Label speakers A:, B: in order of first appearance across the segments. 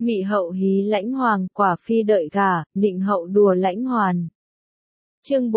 A: Mị hậu hí lãnh hoàng, quả phi đợi gả, nịnh hậu đùa lãnh hoàn. Chương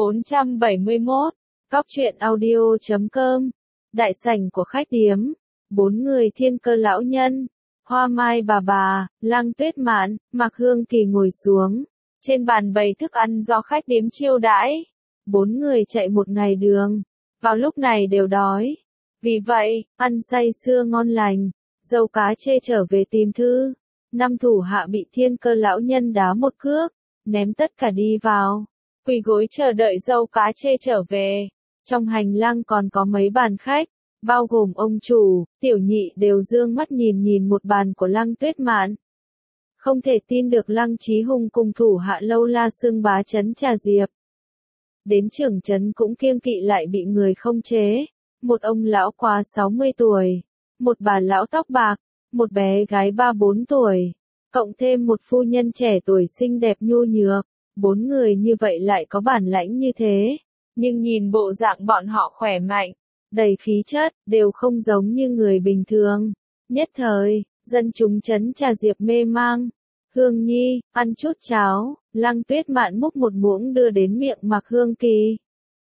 A: 471, Cóc truyện audio.com. Đại sảnh của khách điếm, 4 người Thiên Cơ lão nhân, Hoa Mai bà, Lăng Tuyết Mạn, Mạc Hương Kỳ ngồi xuống. Trên bàn bày thức ăn do khách điếm chiêu đãi. 4 người chạy một ngày đường, vào lúc này đều đói. Vì vậy, ăn say sưa ngon lành, dâu cá chê trở về tìm thư. 5 thủ hạ bị Thiên Cơ lão nhân đá một cước, ném tất cả đi vào, quỳ gối chờ đợi dâu cá chê trở về. Trong hành lang còn có mấy bàn khách, bao gồm ông chủ, tiểu nhị đều dương mắt nhìn một bàn của Lăng Tuyết Mạn. Không thể tin được Lăng Chí Hùng cùng thủ hạ lâu la xưng bá trấn Trà Diệp. Đến trưởng trấn cũng kiêng kỵ lại bị người không chế. Một ông lão quá 60 tuổi, một bà lão tóc bạc, một bé gái 3-4 tuổi, cộng thêm một phu nhân trẻ tuổi xinh đẹp nhu nhược. 4 người như vậy lại có bản lãnh như thế, nhưng nhìn bộ dạng bọn họ khỏe mạnh, đầy khí chất, đều không giống như người bình thường. Nhất thời, dân chúng trấn Trà Diệp mê mang. Hương Nhi, ăn chút cháo. Lăng Tuyết Mạn múc một muỗng đưa đến miệng Mạc Hương Kỳ.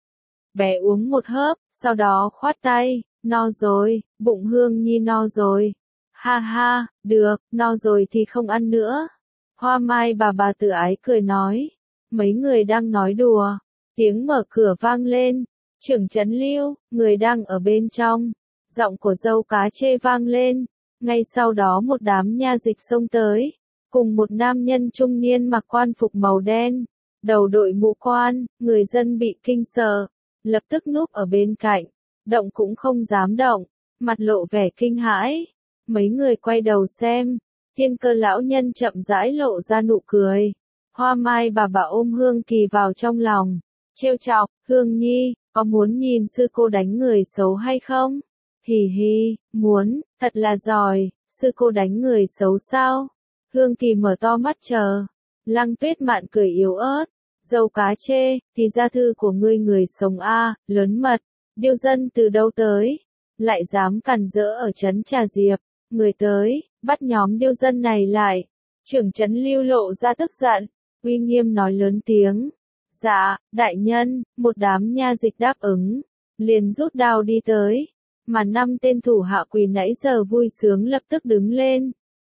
A: Bé uống một hớp, sau đó khoát tay, no rồi, bụng Hương Nhi no rồi. Ha ha, được, no rồi thì không ăn nữa. Hoa Mai bà tự ái cười nói. Mấy người đang nói đùa, tiếng mở cửa vang lên. Trưởng trấn Lưu, người đang ở bên trong. Giọng của dâu cá chê vang lên. Ngay sau đó một đám nha dịch xông tới, cùng một nam nhân trung niên mặc quan phục màu đen, đầu đội mũ quan. Người dân bị kinh sợ, lập tức núp ở bên cạnh, động cũng không dám động, mặt lộ vẻ kinh hãi. Mấy người quay đầu xem, Thiên Cơ lão nhân chậm rãi lộ ra nụ cười. Hoa Mai bà ôm Hương Kỳ vào trong lòng, trêu chọc, Hương Nhi, có muốn nhìn sư cô đánh người xấu hay không? Hì hì, muốn, thật là giỏi, sư cô đánh người xấu sao? Hương Kỳ mở to mắt chờ. Lăng Tuyết Mạn cười yếu ớt, dâu cá chê, thì ra thư của ngươi người sống a, lớn mật, điêu dân từ đâu tới, lại dám càn rỡ ở trấn Trà Diệp, người tới, bắt nhóm điêu dân này lại. Trưởng trấn Lưu lộ ra tức giận, uy nghiêm nói lớn tiếng. Dạ, đại nhân. Một đám nha dịch đáp ứng, liền rút đao đi tới, mà 5 tên thủ hạ quỳ nãy giờ vui sướng lập tức đứng lên.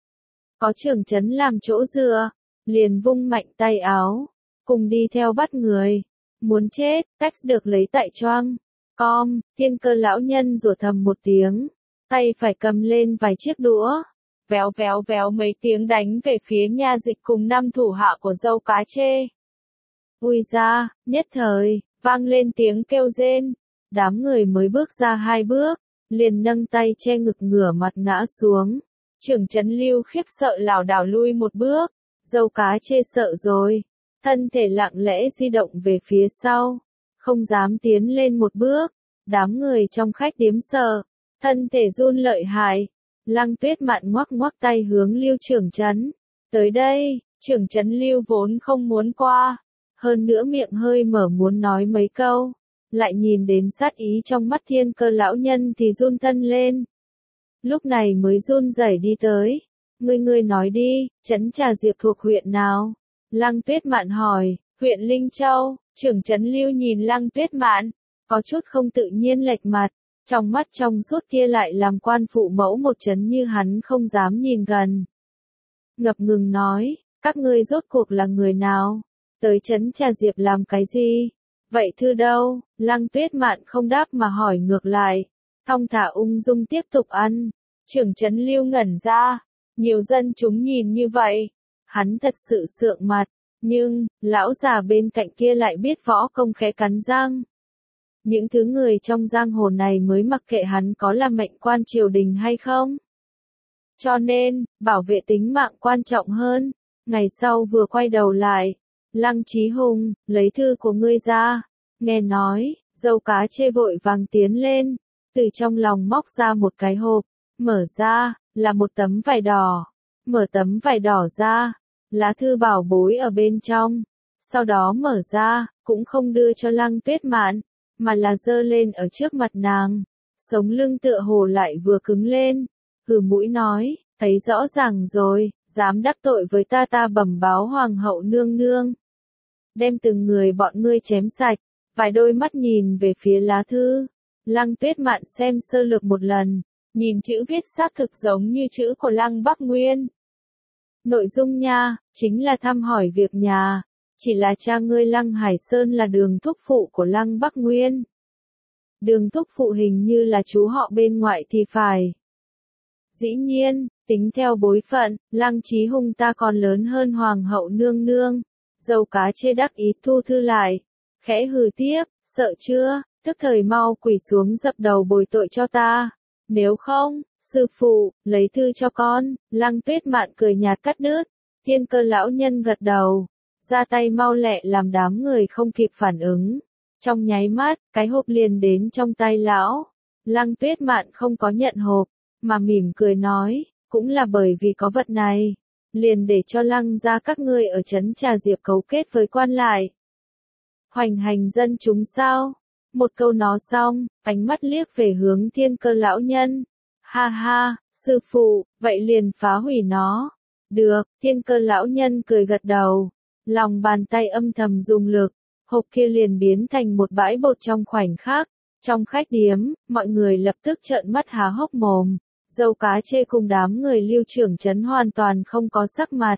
A: Có trưởng trấn làm chỗ dựa, liền vung mạnh tay áo, cùng đi theo bắt người. Muốn chết, tax được lấy tại choang. Thiên Cơ lão nhân rủa thầm một tiếng, tay phải cầm lên vài chiếc đũa, véo mấy tiếng đánh về phía nha dịch cùng 5 thủ hạ của dâu cá chê. Ui ra, nhất thời, vang lên tiếng kêu rên. Đám người mới bước ra 2 bước, liền nâng tay che ngực ngửa mặt ngã xuống. Trưởng trấn Lưu khiếp sợ lảo đảo lui một bước, dâu cá chê sợ rồi, thân thể lặng lẽ di động về phía sau, không dám tiến lên một bước. Đám người trong khách điếm sợ, thân thể run lợi hại. Lăng Tuyết Mạn ngoắc tay hướng Lưu trưởng trấn. Tới đây. Trưởng trấn Lưu vốn không muốn qua, hơn nữa miệng hơi mở muốn nói mấy câu, lại nhìn đến sát ý trong mắt Thiên Cơ lão nhân thì run thân lên. Lúc này mới run rẩy đi tới. Ngươi nói đi, trấn Trà Diệp thuộc huyện nào? Lăng Tuyết Mạn hỏi. Huyện Linh Châu. Trưởng trấn Lưu nhìn Lăng Tuyết Mạn, có chút không tự nhiên lệch mặt, trong mắt trong suốt kia lại làm quan phụ mẫu một trấn như hắn không dám nhìn gần. Ngập ngừng nói, các ngươi rốt cuộc là người nào? Tới trấn Trà Diệp làm cái gì? Vậy thư đâu? Lăng Tuyết Mạn không đáp mà hỏi ngược lại, thong thả ung dung tiếp tục ăn. Trưởng trấn Lưu ngẩn ra, nhiều dân chúng nhìn như vậy, hắn thật sự sượng mặt, nhưng, lão già bên cạnh kia lại biết võ công khẽ cắn răng. Những thứ người trong giang hồ này mới mặc kệ hắn có là mệnh quan triều đình hay không. Cho nên, bảo vệ tính mạng quan trọng hơn. Ngày sau vừa quay đầu lại, Lăng Chí Hùng, lấy thư của ngươi ra. Nghe nói, dâu cá chê vội vàng tiến lên, từ trong lòng móc ra một cái hộp, mở ra, là một tấm vải đỏ. Mở tấm vải đỏ ra, lá thư bảo bối ở bên trong. Sau đó mở ra, cũng không đưa cho Lăng Tuyết Mạn, mà là giơ lên ở trước mặt nàng. Sống lưng tựa hồ lại vừa cứng lên, hừ mũi nói, thấy rõ ràng rồi, dám đắc tội với ta bẩm báo hoàng hậu nương nương. Đem từng người bọn ngươi chém sạch, vài đôi mắt nhìn về phía lá thư. Lăng Tuyết Mạn xem sơ lược một lần, nhìn chữ viết xác thực giống như chữ của Lăng Bắc Nguyên. Nội dung nha, chính là thăm hỏi việc nhà, chỉ là cha ngươi Lăng Hải Sơn là đường thúc phụ của Lăng Bắc Nguyên. Đường thúc phụ hình như là chú họ bên ngoại thì phải. Dĩ nhiên, tính theo bối phận, Lăng Chí Hùng ta còn lớn hơn hoàng hậu nương nương. Dâu cá chê đắc ý thu thư lại, khẽ hừ tiếp, sợ chưa, tức thời mau quỳ xuống dập đầu bồi tội cho ta. Nếu không, sư phụ, lấy thư cho con. Lăng Tuyết Mạn cười nhạt cắt đứt. Thiên Cơ lão nhân gật đầu, ra tay mau lẹ làm đám người không kịp phản ứng. Trong nháy mắt, cái hộp liền đến trong tay lão. Lăng Tuyết Mạn không có nhận hộp, mà mỉm cười nói, cũng là bởi vì có vật này, liền để cho Lăng gia các ngươi ở trấn Trà Diệp cấu kết với quan lại. Hoành hành dân chúng sao? Một câu nói xong, ánh mắt liếc về hướng Thiên Cơ lão nhân. Ha ha, sư phụ, vậy liền phá hủy nó. Được, Thiên Cơ lão nhân cười gật đầu. Lòng bàn tay âm thầm dùng lực, hộp kia liền biến thành một bãi bột trong khoảnh khắc. Trong khách điếm, mọi người lập tức trợn mắt há hốc mồm. Dâu cá chê cùng đám người Lưu trưởng trấn hoàn toàn không có sắc mặt.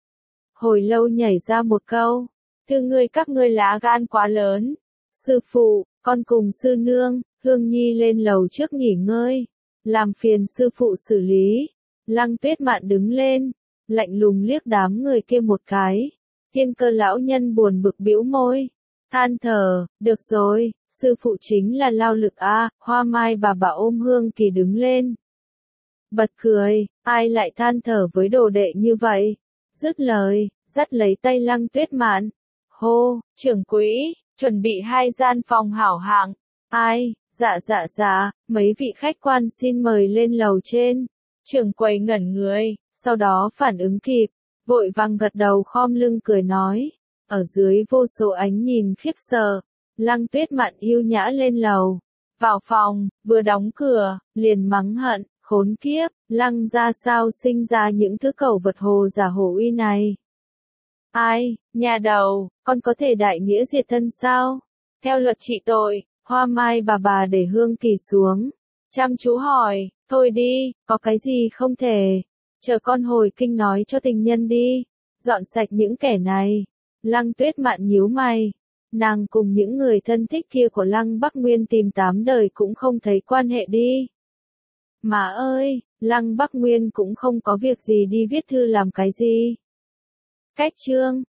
A: Hồi lâu nhảy ra một câu, thưa ngươi các ngươi lá gan quá lớn. Sư phụ, con cùng sư nương, Hương Nhi lên lầu trước nghỉ ngơi. Làm phiền sư phụ xử lý. Lăng Tuyết Mạn đứng lên, lạnh lùng liếc đám người kia một cái. Thiên Cơ lão nhân buồn bực bĩu môi, than thở, được rồi, sư phụ chính là lao lực a. Hoa Mai bà ôm Hương Kỳ đứng lên. Bật cười, ai lại than thở với đồ đệ như vậy? Dứt lời, dắt lấy tay Lăng Tuyết Mạn. Hô, trưởng quỹ, chuẩn bị 2 gian phòng hảo hạng. Ai, dạ, mấy vị khách quan xin mời lên lầu trên. Trưởng quầy ngẩn người, sau đó phản ứng kịp, vội vàng gật đầu khom lưng cười nói. Ở dưới vô số ánh nhìn khiếp sợ, Lăng Tuyết Mạn yêu nhã lên lầu. Vào phòng, vừa đóng cửa, liền mắng hận, khốn kiếp, Lăng ra sao sinh ra những thứ cẩu vật hồ giả hổ uy này. Ai, nhà đầu, con có thể đại nghĩa diệt thân sao? Theo luật trị tội, Hoa Mai bà để Hương Kỳ xuống. Chăm chú hỏi, thôi đi, có cái gì không thể. Chờ con hồi kinh nói cho tình nhân đi. Dọn sạch những kẻ này. Lăng Tuyết Mạn nhíu mày. Nàng cùng những người thân thích kia của Lăng Bắc Nguyên tìm 8 đời cũng không thấy quan hệ đi. Mà ơi, Lăng Bắc Nguyên cũng không có việc gì đi viết thư làm cái gì. Cách chương